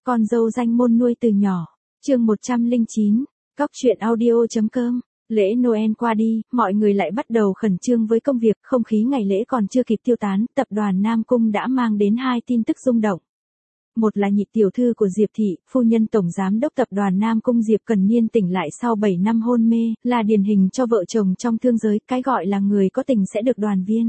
Con dâu danh môn nuôi từ nhỏ. Chương 109. Cóc truyện audio.com. Lễ Noel qua đi, mọi người lại bắt đầu khẩn trương với công việc, không khí ngày lễ còn chưa kịp tiêu tán, tập đoàn Nam Cung đã mang đến hai tin tức rung động. Một là nhị tiểu thư của Diệp Thị, phu nhân tổng giám đốc tập đoàn Nam Cung Diệp Cần Niên tỉnh lại sau 7 năm hôn mê, là điển hình cho vợ chồng trong thương giới, cái gọi là người có tình sẽ được đoàn viên.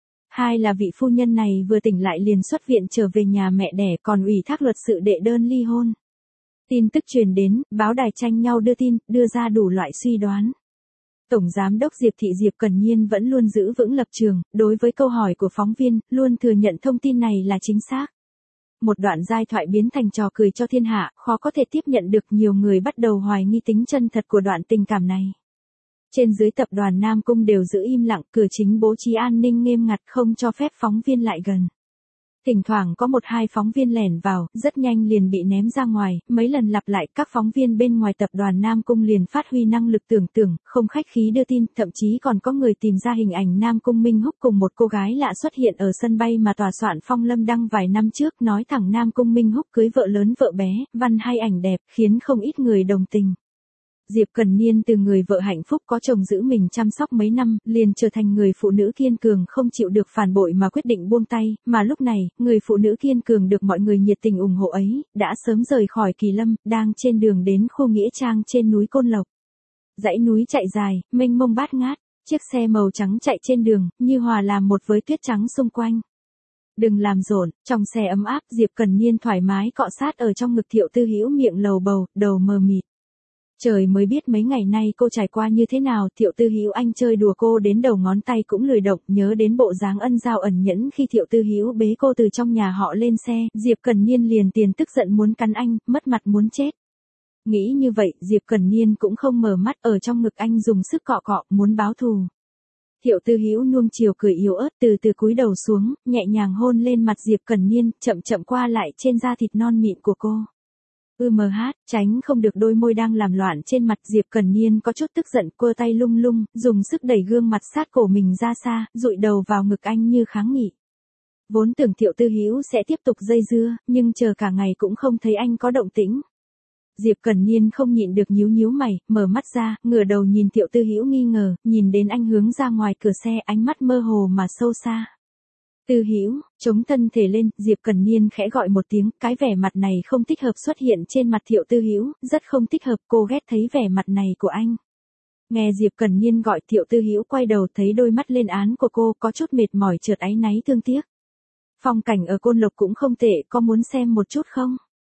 Hai là vị phu nhân này vừa tỉnh lại liền xuất viện trở về nhà mẹ đẻ, còn ủy thác luật sự đệ đơn ly hôn. Tin tức truyền đến, báo đài tranh nhau đưa tin, đưa ra đủ loại suy đoán. Tổng giám đốc Diệp Thị Diệp Cần Niên vẫn luôn giữ vững lập trường, đối với câu hỏi của phóng viên, luôn thừa nhận thông tin này là chính xác. Một đoạn giai thoại biến thành trò cười cho thiên hạ, khó có thể tiếp nhận được, nhiều người bắt đầu hoài nghi tính chân thật của đoạn tình cảm này. Trên dưới tập đoàn Nam Cung đều giữ im lặng, cửa chính bố trí an ninh nghiêm ngặt không cho phép phóng viên lại gần. Thỉnh thoảng có một hai phóng viên lẻn vào, rất nhanh liền bị ném ra ngoài, mấy lần lặp lại các phóng viên bên ngoài tập đoàn Nam Cung liền phát huy năng lực tưởng tượng, không khách khí đưa tin, thậm chí còn có người tìm ra hình ảnh Nam Cung Minh Húc cùng một cô gái lạ xuất hiện ở sân bay mà tòa soạn Phong Lâm đăng vài năm trước, nói thẳng Nam Cung Minh Húc cưới vợ lớn vợ bé, văn hay ảnh đẹp, khiến không ít người đồng tình. Diệp Cần Niên từ người vợ hạnh phúc có chồng giữ mình chăm sóc mấy năm, liền trở thành người phụ nữ kiên cường không chịu được phản bội mà quyết định buông tay, mà lúc này, người phụ nữ kiên cường được mọi người nhiệt tình ủng hộ ấy, đã sớm rời khỏi Kỳ Lâm, đang trên đường đến khu nghĩa trang trên núi Côn Lộc. Dãy núi chạy dài, mênh mông bát ngát, chiếc xe màu trắng chạy trên đường, như hòa làm một với tuyết trắng xung quanh. Đừng làm rộn, trong xe ấm áp, Diệp Cần Niên thoải mái cọ sát ở trong ngực Thiệu Tư Hữu, miệng lầu bầu, đầu mờ mịt. Trời mới biết mấy ngày nay cô trải qua như thế nào, Thiệu Tư Hữu anh chơi đùa cô đến đầu ngón tay cũng lười động, nhớ đến bộ dáng ân giao ẩn nhẫn khi Thiệu Tư Hữu bế cô từ trong nhà họ lên xe, Diệp Cần Niên liền tiền tức giận muốn cắn anh, mất mặt muốn chết. Nghĩ như vậy, Diệp Cần Niên cũng không mở mắt, ở trong ngực anh dùng sức cọ cọ, muốn báo thù. Thiệu Tư Hữu nuông chiều cười yếu ớt, từ từ cúi đầu xuống, nhẹ nhàng hôn lên mặt Diệp Cần Niên, chậm chậm qua lại trên da thịt non mịn của cô. Tránh không được đôi môi đang làm loạn trên mặt. Diệp Cần Niên có chút tức giận, quơ tay lung lung, dùng sức đẩy gương mặt sát cổ mình ra xa, dụi đầu vào ngực anh như kháng nghị. Vốn tưởng Thiệu Tư Hữu sẽ tiếp tục dây dưa, nhưng chờ cả ngày cũng không thấy anh có động tĩnh. Diệp Cần Niên không nhịn được nhíu nhíu mày, mở mắt ra, ngửa đầu nhìn Thiệu Tư Hữu nghi ngờ, nhìn đến anh hướng ra ngoài cửa xe, ánh mắt mơ hồ mà sâu xa. Tư Hữu, chống thân thể lên, Diệp Cần Niên khẽ gọi một tiếng, cái vẻ mặt này không thích hợp xuất hiện trên mặt Thiệu Tư Hữu, rất không thích hợp, cô ghét thấy vẻ mặt này của anh. Nghe Diệp Cần Niên gọi, Thiệu Tư Hữu quay đầu thấy đôi mắt lên án của cô, có chút mệt mỏi chợt áy náy thương tiếc. Phong cảnh ở Côn Lộc cũng không tệ, có muốn xem một chút không?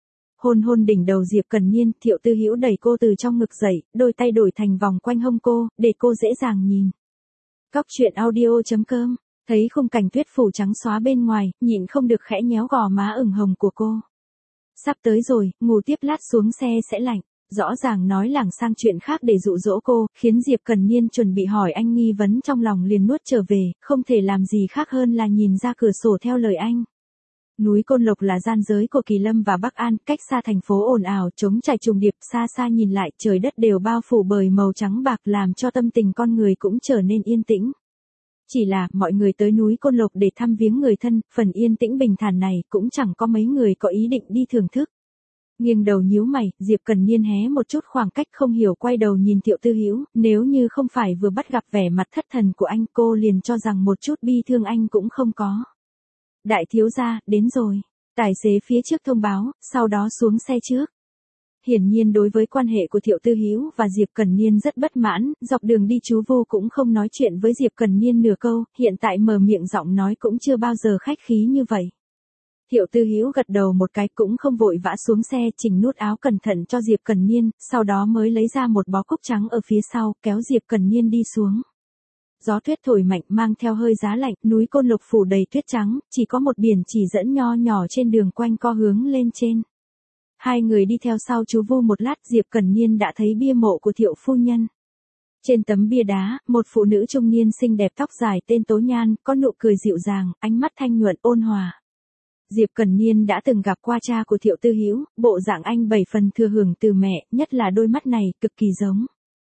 Hôn hôn đỉnh đầu Diệp Cần Niên, Thiệu Tư Hữu đẩy cô từ trong ngực dậy, đôi tay đổi thành vòng quanh hông cô, để cô dễ dàng nhìn. Cóc truyện audio.com. Thấy khung cảnh tuyết phủ trắng xóa bên ngoài, nhịn không được khẽ nhéo gò má ửng hồng của cô. Sắp tới rồi, ngủ tiếp lát xuống xe sẽ lạnh. Rõ ràng nói lảng sang chuyện khác để dụ dỗ cô, khiến Diệp Cần Niên chuẩn bị hỏi anh nghi vấn trong lòng liền nuốt trở về, không thể làm gì khác hơn là nhìn ra cửa sổ theo lời anh. Núi Côn Lộc là gian giới của Kỳ Lâm và Bắc An, cách xa thành phố ồn ào, trống trải trùng điệp, xa xa nhìn lại, trời đất đều bao phủ bởi màu trắng bạc làm cho tâm tình con người cũng trở nên yên tĩnh. Chỉ là, mọi người tới núi Côn Lộc để thăm viếng người thân, phần yên tĩnh bình thản này cũng chẳng có mấy người có ý định đi thưởng thức. Nghiêng đầu nhíu mày, Diệp Cần Niên hé một chút khoảng cách không hiểu quay đầu nhìn Thiệu Tư Hữu, nếu như không phải vừa bắt gặp vẻ mặt thất thần của anh, cô liền cho rằng một chút bi thương anh cũng không có. Đại thiếu gia, đến rồi. Tài xế phía trước thông báo, sau đó xuống xe trước. Hiển nhiên đối với quan hệ của Thiệu Tư Hữu và Diệp Cần Niên rất bất mãn, dọc đường đi chú Vô cũng không nói chuyện với Diệp Cần Niên nửa câu, hiện tại mở miệng giọng nói cũng chưa bao giờ khách khí như vậy. Thiệu Tư Hữu gật đầu một cái cũng không vội vã xuống xe, chỉnh nút áo cẩn thận cho Diệp Cần Niên, sau đó mới lấy ra một bó cúc trắng ở phía sau, kéo Diệp Cần Niên đi xuống. Gió tuyết thổi mạnh mang theo hơi giá lạnh, núi Côn Lộc phủ đầy tuyết trắng, chỉ có một biển chỉ dẫn nho nhỏ trên đường quanh co hướng lên trên. Hai người đi theo sau chú Vu một lát, Diệp Cần Niên đã thấy bia mộ của Thiệu phu nhân. Trên tấm bia đá, một phụ nữ trung niên xinh đẹp tóc dài tên Tố Nhan, có nụ cười dịu dàng, ánh mắt thanh nhuận ôn hòa. Diệp Cần Niên đã từng gặp qua cha của Thiệu Tư Hữu, bộ dạng anh 7 phần thừa hưởng từ mẹ, nhất là đôi mắt này cực kỳ giống.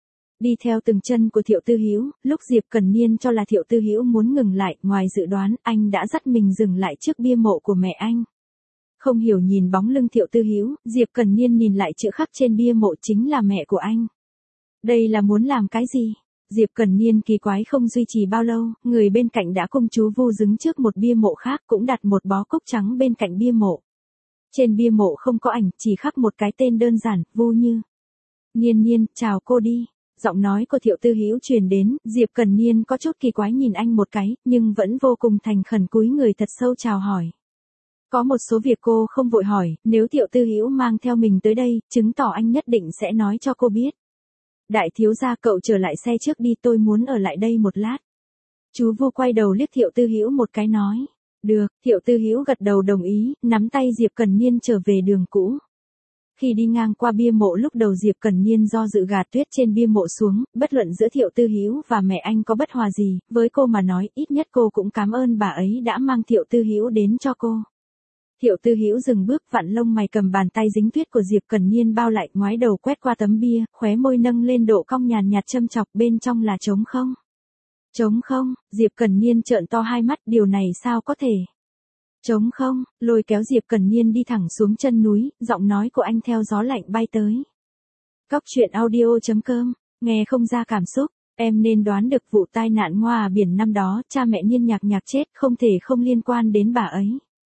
Đi theo từng chân của Thiệu Tư Hữu, lúc Diệp Cần Niên cho là Thiệu Tư Hữu muốn ngừng lại, ngoài dự đoán, anh đã dắt mình dừng lại trước bia mộ của mẹ anh. Không hiểu nhìn bóng lưng Thiệu Tư Hữu, Diệp Cần Niên nhìn lại chữ khắc trên bia mộ chính là mẹ của anh. Đây là muốn làm cái gì? Diệp Cần Niên kỳ quái không duy trì bao lâu, người bên cạnh đã cùng chú Vu đứng trước một bia mộ khác cũng đặt một bó cúc trắng bên cạnh bia mộ. Trên bia mộ không có ảnh, chỉ khắc một cái tên đơn giản, Vu Như. Niên Niên, chào cô đi. Giọng nói của Thiệu Tư Hữu truyền đến, Diệp Cần Niên có chút kỳ quái nhìn anh một cái, nhưng vẫn vô cùng thành khẩn cúi người thật sâu chào hỏi. Có một số việc cô không vội hỏi, nếu Thiệu Tư Hữu mang theo mình tới đây, chứng tỏ anh nhất định sẽ nói cho cô biết. Đại thiếu gia, cậu trở lại xe trước đi, tôi muốn ở lại đây một lát. Chú Vu quay đầu liếc Thiệu Tư Hữu một cái nói. Được, Thiệu Tư Hữu gật đầu đồng ý, nắm tay Diệp Cần Niên trở về đường cũ. Khi đi ngang qua bia mộ lúc đầu Diệp Cần Niên do dự gạt tuyết trên bia mộ xuống, bất luận giữa Thiệu Tư Hữu và mẹ anh có bất hòa gì, với cô mà nói ít nhất cô cũng cảm ơn bà ấy đã mang Thiệu Tư Hữu đến cho cô. Thiệu Tư Hữu dừng bước, vặn lông mày, cầm bàn tay dính tuyết của Diệp Cần Niên bao lại, ngoái đầu quét qua tấm bia, khóe môi nâng lên độ cong nhàn nhạt châm chọc, bên trong là trống không. Trống không? Diệp Cần Niên trợn to hai mắt, điều này sao có thể? Trống không? Lôi kéo Diệp Cần Niên đi thẳng xuống chân núi, giọng nói của anh theo gió lạnh bay tới. Cóc truyện audio.com, nghe không ra cảm xúc, em nên đoán được vụ tai nạn Ngoa biển năm đó, cha mẹ Niên Nhạc Nhạc chết không thể không liên quan đến bà ấy.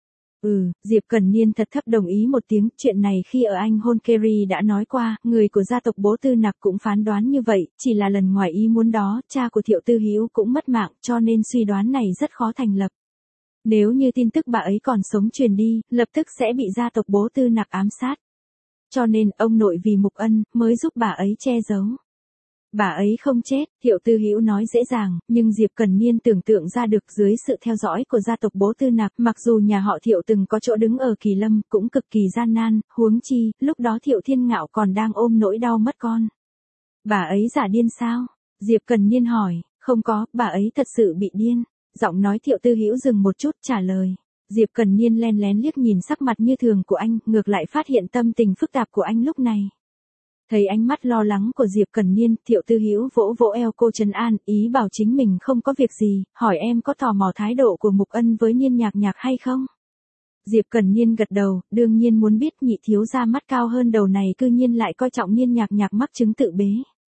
Diệp Cần Niên thật thấp đồng ý một tiếng, chuyện này khi ở Anh Hôn Kerry đã nói qua, người của gia tộc Bố Tư Nặc cũng phán đoán như vậy, chỉ là lần ngoài ý muốn đó, cha của Thiệu Tư Hữu cũng mất mạng, cho nên suy đoán này rất khó thành lập. Nếu như tin tức bà ấy còn sống truyền đi, lập tức sẽ bị gia tộc Bố Tư Nặc ám sát. Cho nên, ông nội vì Mục Ân, mới giúp bà ấy che giấu. Bà ấy không chết, Thiệu Tư Hữu nói dễ dàng, nhưng Diệp Cần Niên tưởng tượng ra được dưới sự theo dõi của gia tộc Bố Tư Nặc, mặc dù nhà họ Thiệu từng có chỗ đứng ở Kỳ Lâm, cũng cực kỳ gian nan, huống chi, lúc đó Thiệu Thiên Ngạo còn đang ôm nỗi đau mất con. Bà ấy giả điên sao? Diệp Cần Niên hỏi, không có, bà ấy thật sự bị điên. Giọng nói Thiệu Tư Hữu dừng một chút, trả lời. Diệp Cần Niên len lén liếc nhìn sắc mặt như thường của anh, ngược lại phát hiện tâm tình phức tạp của anh lúc này. Thấy ánh mắt lo lắng của Diệp Cần Niên, Thiệu Tư Hữu vỗ vỗ eo cô trấn an, ý bảo chính mình không có việc gì, hỏi em có tò mò thái độ của Mục Ân với Niên Nhạc Nhạc hay không? Diệp Cần Niên gật đầu, đương nhiên muốn biết, nhị thiếu gia mắt cao hơn đầu này cư nhiên lại coi trọng Niên Nhạc Nhạc mắc chứng tự bế.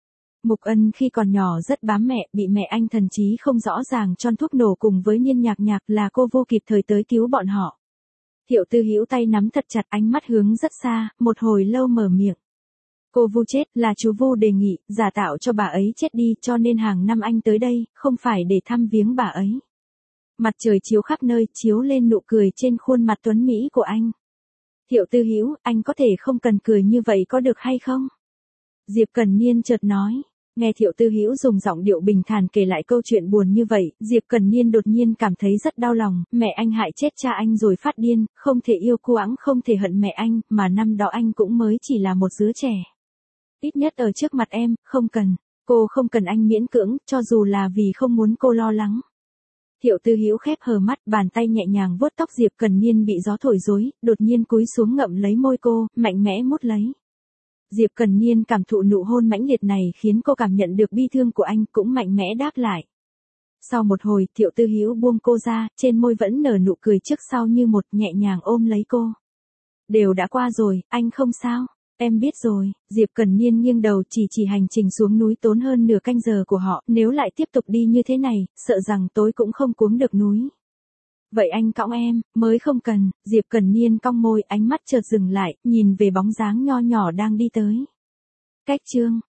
Mục Ân khi còn nhỏ rất bám mẹ, bị mẹ anh thần trí không rõ ràng chon thuốc nổ cùng với Niên Nhạc Nhạc, là cô vô kịp thời tới cứu bọn họ. Thiệu Tư Hữu tay nắm thật chặt, ánh mắt hướng rất xa, một hồi lâu mở miệng. Cô Vu chết, là chú Vu đề nghị, giả tạo cho bà ấy chết đi, cho nên hàng năm anh tới đây, không phải để thăm viếng bà ấy. Mặt trời chiếu khắp nơi, chiếu lên nụ cười trên khuôn mặt tuấn mỹ của anh. Thiệu Tư Hữu, anh có thể không cần cười như vậy có được hay không? Diệp Cần Niên chợt nói. Nghe Thiệu Tư Hữu dùng giọng điệu bình thản kể lại câu chuyện buồn như vậy, Diệp Cần Niên đột nhiên cảm thấy rất đau lòng, mẹ anh hại chết cha anh rồi phát điên, không thể yêu cô ẵng, không thể hận mẹ anh, mà năm đó anh cũng mới chỉ là một đứa trẻ. Ít nhất ở trước mặt em, không cần, cô không cần anh miễn cưỡng, cho dù là vì không muốn cô lo lắng. Thiệu Tư Hữu khép hờ mắt, bàn tay nhẹ nhàng vuốt tóc Diệp Cần Niên bị gió thổi rối, đột nhiên cúi xuống ngậm lấy môi cô, mạnh mẽ mút lấy. Diệp Cần Niên cảm thụ nụ hôn mãnh liệt này khiến cô cảm nhận được bi thương của anh, cũng mạnh mẽ đáp lại. Sau một hồi, Thiệu Tư Hữu buông cô ra, trên môi vẫn nở nụ cười trước sau như một, nhẹ nhàng ôm lấy cô. Đều đã qua rồi, anh không sao. Em biết rồi. Diệp Cần Niên nghiêng đầu, chỉ hành trình xuống núi tốn hơn nửa canh giờ của họ, nếu lại tiếp tục đi như thế này, sợ rằng tối cũng không cuống được núi. Vậy anh cõng em, mới không cần. Diệp Cần Niên cong môi, ánh mắt chợt dừng lại, nhìn về bóng dáng nho nhỏ đang đi tới. Cách chương